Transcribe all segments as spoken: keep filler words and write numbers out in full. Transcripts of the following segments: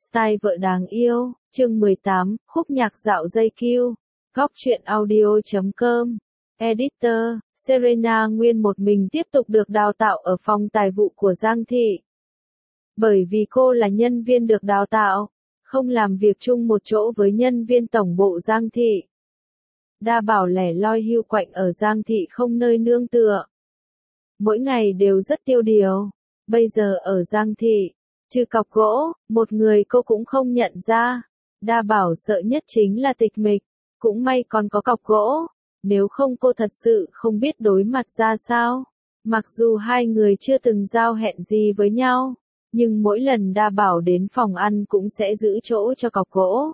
Style vợ đáng yêu, chương mười tám, khúc nhạc dạo dây Q, góc truyện audio chấm com, Editor, Serena Nguyên một mình tiếp tục được đào tạo ở phòng tài vụ của Giang Thị. Bởi vì cô là nhân viên được đào tạo, không làm việc chung một chỗ với nhân viên tổng bộ Giang Thị. Đa Bảo lẻ loi hưu quạnh ở Giang Thị không nơi nương tựa. Mỗi ngày đều rất tiêu điều, bây giờ ở Giang Thị, trừ cọc gỗ, một người cô cũng không nhận ra. Đa Bảo sợ nhất chính là tịch mịch, cũng may còn có cọc gỗ, nếu không cô thật sự không biết đối mặt ra sao. Mặc dù hai người chưa từng giao hẹn gì với nhau, nhưng mỗi lần Đa Bảo đến phòng ăn cũng sẽ giữ chỗ cho cọc gỗ.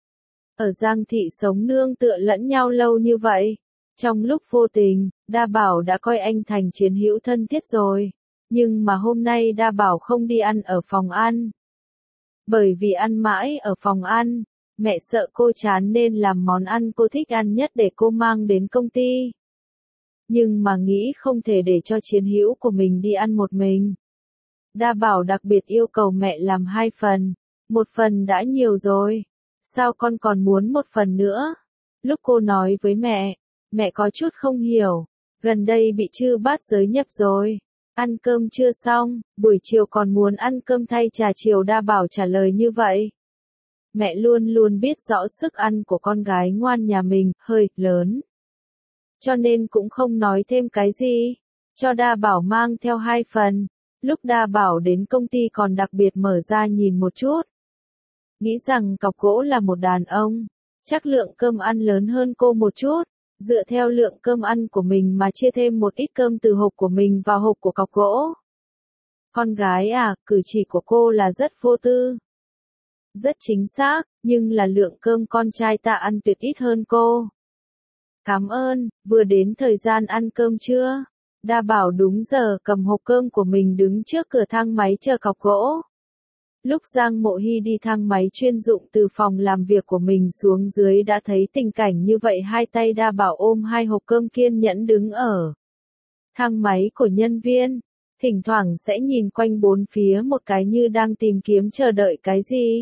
Ở Giang Thị sống nương tựa lẫn nhau lâu như vậy, trong lúc vô tình, Đa Bảo đã coi anh thành chiến hữu thân thiết rồi. Nhưng mà hôm nay Đa Bảo không đi ăn ở phòng ăn. Bởi vì ăn mãi ở phòng ăn, mẹ sợ cô chán nên làm món ăn cô thích ăn nhất để cô mang đến công ty. Nhưng mà nghĩ không thể để cho chiến hữu của mình đi ăn một mình. Đa Bảo đặc biệt yêu cầu mẹ làm hai phần, một phần đã nhiều rồi, sao con còn muốn một phần nữa? Lúc cô nói với mẹ, mẹ có chút không hiểu, gần đây bị chư bát giới nhập rồi. Ăn cơm chưa xong, buổi chiều còn muốn ăn cơm thay trà chiều. Đa Bảo trả lời như vậy. Mẹ luôn luôn biết rõ sức ăn của con gái ngoan nhà mình, hơi lớn. Cho nên cũng không nói thêm cái gì, cho Đa Bảo mang theo hai phần. Lúc Đa Bảo đến công ty còn đặc biệt mở ra nhìn một chút. Nghĩ rằng cọc gỗ là một đàn ông, chắc lượng cơm ăn lớn hơn cô một chút. Dựa theo lượng cơm ăn của mình mà chia thêm một ít cơm từ hộp của mình vào hộp của cọc gỗ. Con gái à, cử chỉ của cô là rất vô tư. Rất chính xác, nhưng là lượng cơm con trai ta ăn tuyệt ít hơn cô. Cảm ơn, vừa đến thời gian ăn cơm trưa. Đa Bảo đúng giờ cầm hộp cơm của mình đứng trước cửa thang máy chờ cọc gỗ. Lúc Giang Mộ Hy đi thang máy chuyên dụng từ phòng làm việc của mình xuống dưới đã thấy tình cảnh như vậy, hai tay Đa Bảo ôm hai hộp cơm kiên nhẫn đứng ở thang máy của nhân viên, thỉnh thoảng sẽ nhìn quanh bốn phía một cái như đang tìm kiếm chờ đợi cái gì.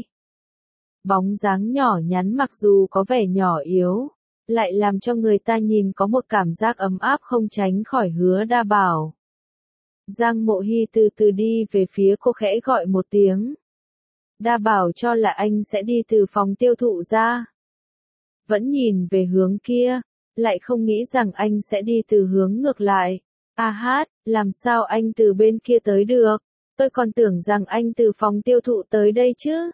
Bóng dáng nhỏ nhắn mặc dù có vẻ nhỏ yếu, lại làm cho người ta nhìn có một cảm giác ấm áp không tránh khỏi Hứa Đa Bảo. Giang Mộ Hy từ từ đi về phía cô khẽ gọi một tiếng. Đa Bảo cho là anh sẽ đi từ phòng tiêu thụ ra. Vẫn nhìn về hướng kia, lại không nghĩ rằng anh sẽ đi từ hướng ngược lại. A hát, làm sao anh từ bên kia tới được? Tôi còn tưởng rằng anh từ phòng tiêu thụ tới đây chứ.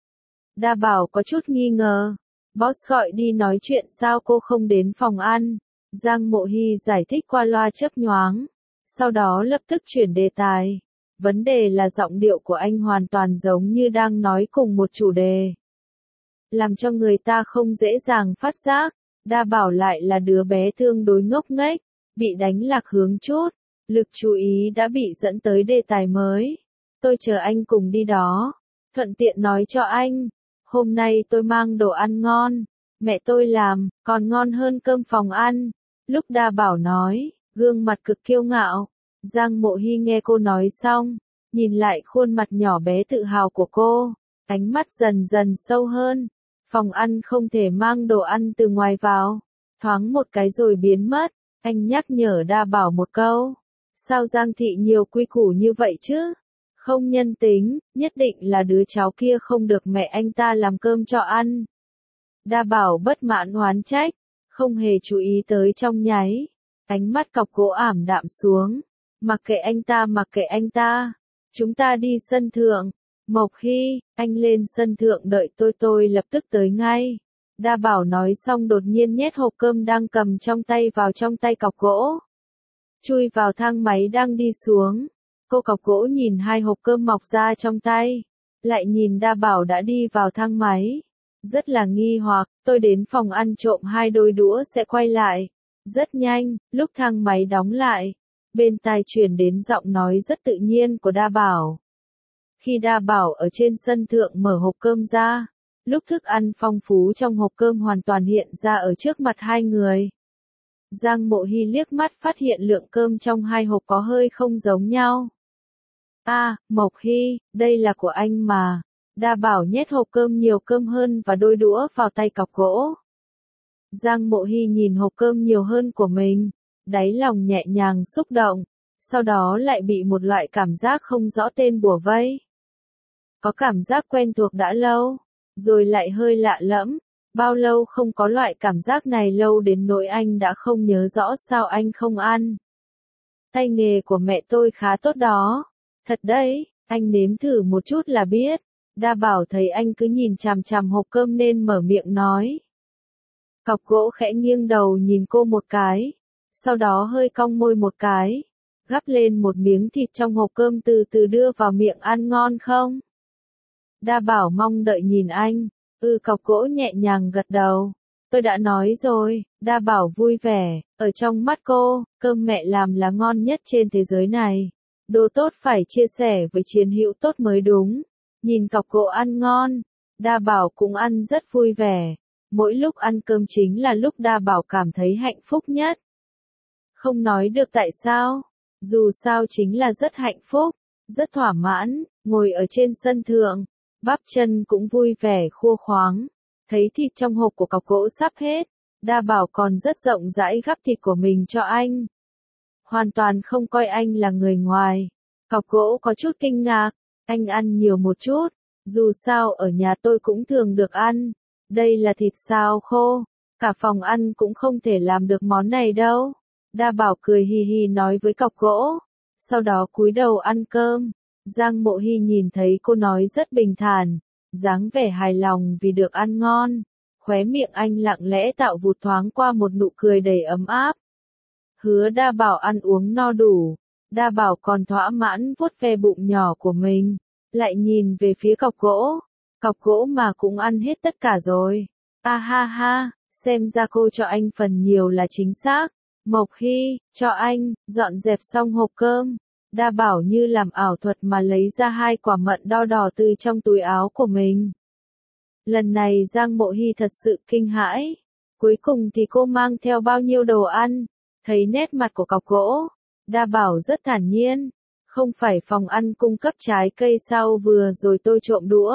Đa Bảo có chút nghi ngờ. Boss gọi đi nói chuyện sao cô không đến phòng ăn? Giang Mộ Hy giải thích qua loa chớp nhoáng. Sau đó lập tức chuyển đề tài. Vấn đề là giọng điệu của anh hoàn toàn giống như đang nói cùng một chủ đề. Làm cho người ta không dễ dàng phát giác. Đa Bảo lại là đứa bé tương đối ngốc nghếch, bị đánh lạc hướng chút. Lực chú ý đã bị dẫn tới đề tài mới. Tôi chờ anh cùng đi đó. Thuận tiện nói cho anh. Hôm nay tôi mang đồ ăn ngon. Mẹ tôi làm, còn ngon hơn cơm phòng ăn. Lúc Đa Bảo nói, gương mặt cực kiêu ngạo. Giang Mộ Hy nghe cô nói xong, nhìn lại khuôn mặt nhỏ bé tự hào của cô, ánh mắt dần dần sâu hơn. Phòng ăn không thể mang đồ ăn từ ngoài vào. Thoáng một cái rồi biến mất, anh nhắc nhở Đa Bảo một câu. Sao Giang Thị nhiều quy củ như vậy chứ? Không nhân tính, nhất định là đứa cháu kia không được mẹ anh ta làm cơm cho ăn. Đa Bảo bất mãn oán trách, không hề chú ý tới trong nháy. Ánh mắt cọc gỗ ảm đạm xuống. Mặc kệ anh ta, mặc kệ anh ta. Chúng ta đi sân thượng. Mộc Hy, anh lên sân thượng đợi tôi tôi lập tức tới ngay. Đa Bảo nói xong đột nhiên nhét hộp cơm đang cầm trong tay vào trong tay cọc gỗ. Chui vào thang máy đang đi xuống. Cô cọc gỗ nhìn hai hộp cơm mọc ra trong tay. Lại nhìn Đa Bảo đã đi vào thang máy. Rất là nghi hoặc, tôi đến phòng ăn trộm hai đôi đũa sẽ quay lại. Rất nhanh, lúc thang máy đóng lại. Bên tai truyền đến giọng nói rất tự nhiên của Đa Bảo. Khi Đa Bảo ở trên sân thượng mở hộp cơm ra, lúc thức ăn phong phú trong hộp cơm hoàn toàn hiện ra ở trước mặt hai người. Giang Mộ Hy liếc mắt phát hiện lượng cơm trong hai hộp có hơi không giống nhau. A, à, Mộc Hy, đây là của anh mà. Đa Bảo nhét hộp cơm nhiều cơm hơn và đôi đũa vào tay cọc gỗ. Giang Mộ Hy nhìn hộp cơm nhiều hơn của mình, đáy lòng nhẹ nhàng xúc động, sau đó lại bị một loại cảm giác không rõ tên bủa vây. Có cảm giác quen thuộc đã lâu, rồi lại hơi lạ lẫm, bao lâu không có loại cảm giác này, lâu đến nỗi anh đã không nhớ rõ sao anh không ăn. Tay nghề của mẹ tôi khá tốt đó. Thật đấy, anh nếm thử một chút là biết. Đa Bảo thấy anh cứ nhìn chằm chằm hộp cơm nên mở miệng nói. Cọc gỗ khẽ nghiêng đầu nhìn cô một cái, sau đó hơi cong môi một cái, gắp lên một miếng thịt trong hộp cơm từ từ đưa vào miệng. Ăn ngon không? Đa Bảo mong đợi nhìn anh. Ừ, cọc gỗ nhẹ nhàng gật đầu. Tôi đã nói rồi. Đa Bảo vui vẻ, ở trong mắt cô, cơm mẹ làm là ngon nhất trên thế giới này. Đồ tốt phải chia sẻ với chiến hữu tốt mới đúng. Nhìn cọc gỗ ăn ngon, Đa Bảo cũng ăn rất vui vẻ. Mỗi lúc ăn cơm chính là lúc Đa Bảo cảm thấy hạnh phúc nhất. Không nói được tại sao, dù sao chính là rất hạnh phúc, rất thỏa mãn, ngồi ở trên sân thượng, bắp chân cũng vui vẻ khua khoáng. Thấy thịt trong hộp của cọc gỗ sắp hết, Đa Bảo còn rất rộng rãi gắp thịt của mình cho anh. Hoàn toàn không coi anh là người ngoài. Cọc gỗ có chút kinh ngạc, anh ăn nhiều một chút, dù sao ở nhà tôi cũng thường được ăn. Đây là thịt xào khô, cả phòng ăn cũng không thể làm được món này đâu. Đa Bảo cười hì hì nói với cọc gỗ, sau đó cúi đầu ăn cơm. Giang Mộ Hy nhìn thấy cô nói rất bình thản, dáng vẻ hài lòng vì được ăn ngon. Khóe miệng anh lặng lẽ tạo vụt thoáng qua một nụ cười đầy ấm áp. Hứa Đa Bảo ăn uống no đủ, Đa Bảo còn thỏa mãn vuốt ve bụng nhỏ của mình, lại nhìn về phía cọc gỗ. Cọc gỗ mà cũng ăn hết tất cả rồi. A ha ha, xem ra cô cho anh phần nhiều là chính xác. Mộc Hy, cho anh, dọn dẹp xong hộp cơm. Đa Bảo như làm ảo thuật mà lấy ra hai quả mận đo đỏ từ trong túi áo của mình. Lần này Giang Mộ Hy thật sự kinh hãi. Cuối cùng thì cô mang theo bao nhiêu đồ ăn? Thấy nét mặt của cọc gỗ, Đa Bảo rất thản nhiên. Không phải phòng ăn cung cấp trái cây sao, vừa rồi tôi trộm đũa.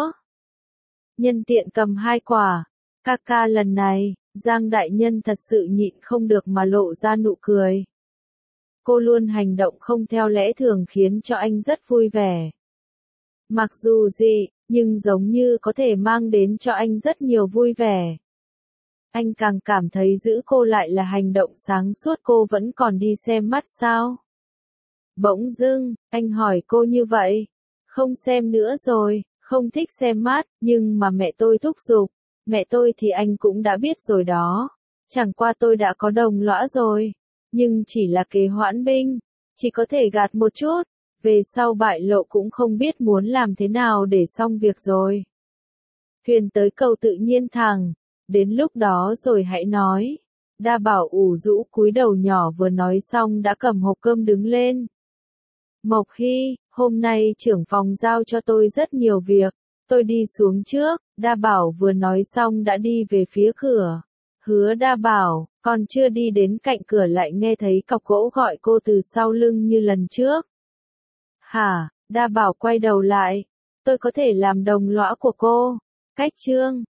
Nhân tiện cầm hai quả. Ca ca, lần này, Giang đại nhân thật sự nhịn không được mà lộ ra nụ cười. Cô luôn hành động không theo lẽ thường khiến cho anh rất vui vẻ. Mặc dù gì, nhưng giống như có thể mang đến cho anh rất nhiều vui vẻ. Anh càng cảm thấy giữ cô lại là hành động sáng suốt. Cô vẫn còn đi xem mắt sao? Bỗng dưng, anh hỏi cô như vậy. Không xem nữa rồi, không thích xem mắt, nhưng mà mẹ tôi thúc giục. Mẹ tôi thì anh cũng đã biết rồi đó. Chẳng qua tôi đã có đồng lõa rồi. Nhưng chỉ là kế hoãn binh, chỉ có thể gạt một chút. Về sau bại lộ cũng không biết muốn làm thế nào để xong việc rồi. Thuyền tới cầu tự nhiên thẳng. Đến lúc đó rồi hãy nói. Đa Bảo ủ rũ cúi đầu nhỏ, vừa nói xong đã cầm hộp cơm đứng lên. Mộc Hy, hôm nay trưởng phòng giao cho tôi rất nhiều việc. Tôi đi xuống trước. Đa Bảo vừa nói xong đã đi về phía cửa. Hứa Đa Bảo, còn chưa đi đến cạnh cửa lại nghe thấy cọc gỗ gọi cô từ sau lưng như lần trước. Hả? Đa Bảo quay đầu lại. Tôi có thể làm đồng lõa của cô. Cách chương